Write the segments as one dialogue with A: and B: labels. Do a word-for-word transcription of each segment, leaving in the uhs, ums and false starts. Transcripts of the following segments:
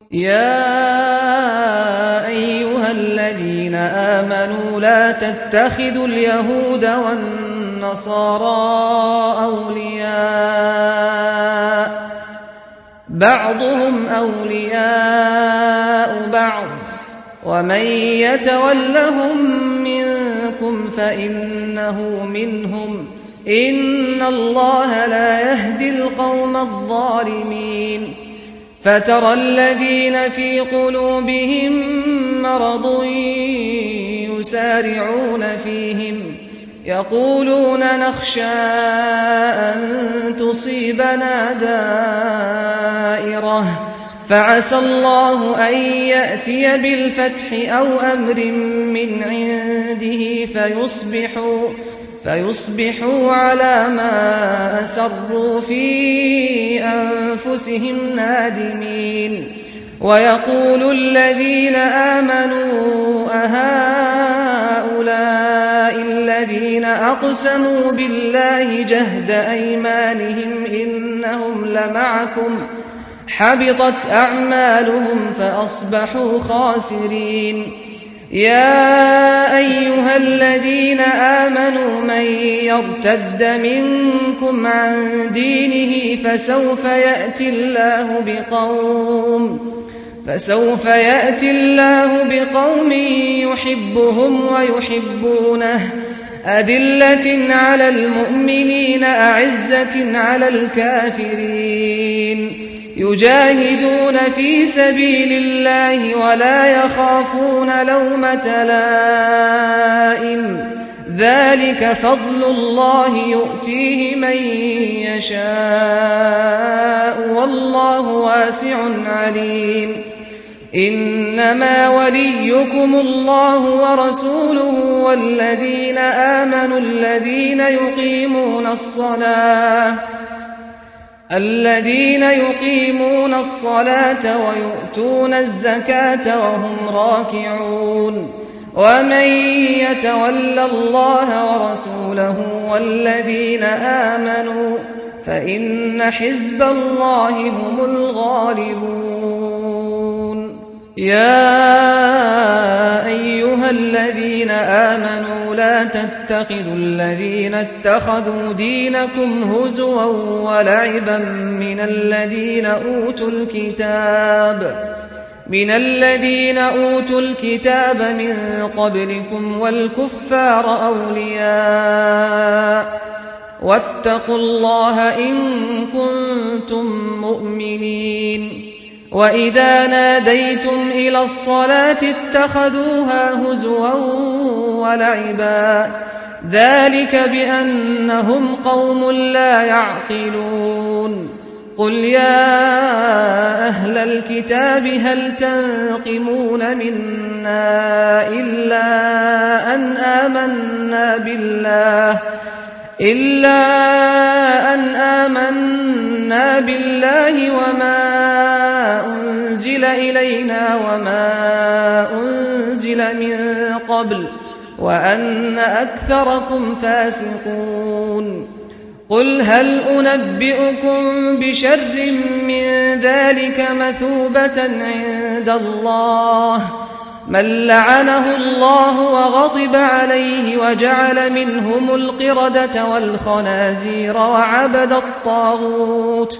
A: يا أيها الذين آمنوا لا تتخذوا اليهود والنصارى أولياء بعضهم أولياء بعض ومن يتولهم منكم فإنه منهم إن الله لا يهدي القوم الظالمين فترى الذين في قلوبهم مرض يسارعون فيهم يقولون نخشى أن تصيبنا دائرة فعسى الله أن يأتي بالفتح أو أمر من عنده فيصبحوا فيصبحوا على ما أسروا في أنفسهم نادمين ويقول الذين آمنوا أهؤلاء الذين أقسموا بالله جهد أيمانهم إنهم لمعكم حبطت أعمالهم فأصبحوا خاسرين يا أيها الذين آمنوا من يرتد منكم عن دينه فسوف يأتي الله بقوم فسوف يأتي الله بقوم يحبهم ويحبونه أذلة على المؤمنين أعزة على الكافرين يجاهدون في سبيل الله ولا يخافون لومة لائم ذلك فضل الله يؤتيه من يشاء والله واسع عليم إنما وليكم الله ورسوله والذين آمنوا الذين يقيمون الصلاة الذين يقيمون الصلاة ويؤتون الزكاة وهم راكعون ومن يتول الله ورسوله والذين آمنوا فإن حزب الله هم الغالبون يا أيها الذين آمنوا لا تتخذوا الذين اتخذوا دينكم هزوا ولعبا من الذين أوتوا الكتاب من الذين أوتوا الكتاب من قبلكم والكفار أولياء واتقوا الله إن كنتم مؤمنين وإذا ناديتم إلى الصلاة اتخذوها هزوا ولعبا ذلك بأنهم قوم لا يعقلون قل يا أهل الكتاب هل تنقمون منا إلا أن آمنا بالله إلا أن آمنا بالله وما أنزل إلينا وما أنزل من قبل وأن أكثركم فاسقون قل هل أنبئكم بشر من ذلك مثوبة عند الله من لعنه الله وغضب عليه وجعل منهم القردة والخنازير وعبد الطاغوت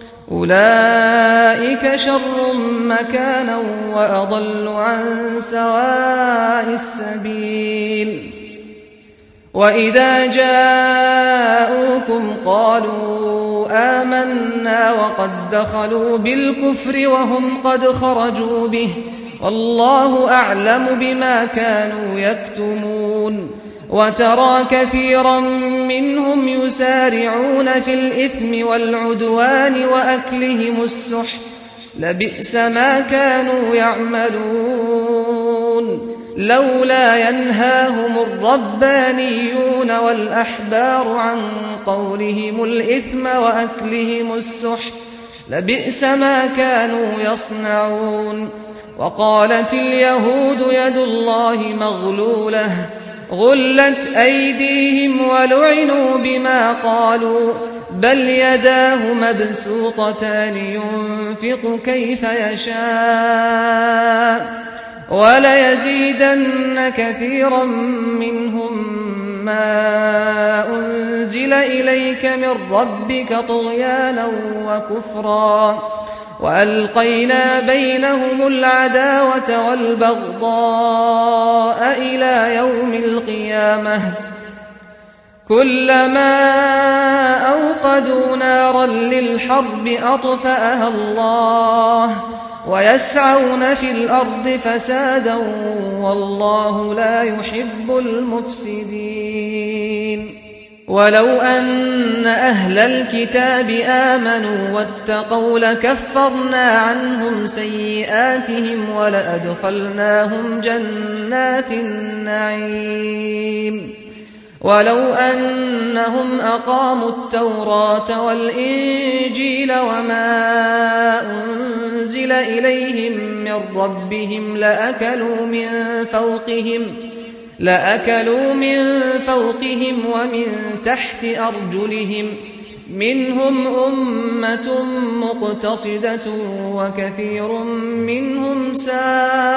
A: أولئك شر مكانا وأضل عن سواء السبيل وإذا جاءوكم قالوا آمنا وقد دخلوا بالكفر وهم قد خرجوا به والله أعلم بما كانوا يكتمون وترى كثيرا منهم يسارعون في الإثم والعدوان وأكلهم السحت لبئس ما كانوا يعملون لولا ينهاهم الربانيون والأحبار عن قولهم الإثم وأكلهم السحت لبئس ما كانوا يصنعون وقالت اليهود يد الله مغلولة غلت أيديهم ولعنوا بما قالوا بل يداه مبسوطتان ينفق كيف يشاء وليزيدن كثيرا منهم ما أنزل إليك من ربك طغيانا وكفرا وألقينا بينهم العداوة والبغضاء إلى يوم القيامة كلما أوقدوا نارا للحرب أطفأها الله ويسعون في الأرض فسادا والله لا يحب المفسدين ولو أن أهل الكتاب آمنوا واتقوا لكفرنا عنهم سيئاتهم ولأدخلناهم جنات النعيم ولو أنهم أقاموا التوراة والإنجيل وما أنزل إليهم من ربهم لأكلوا من فوقهم لأكلوا من فوقهم ومن تحت أرجلهم منهم أمة مقتصدة وكثير منهم ساء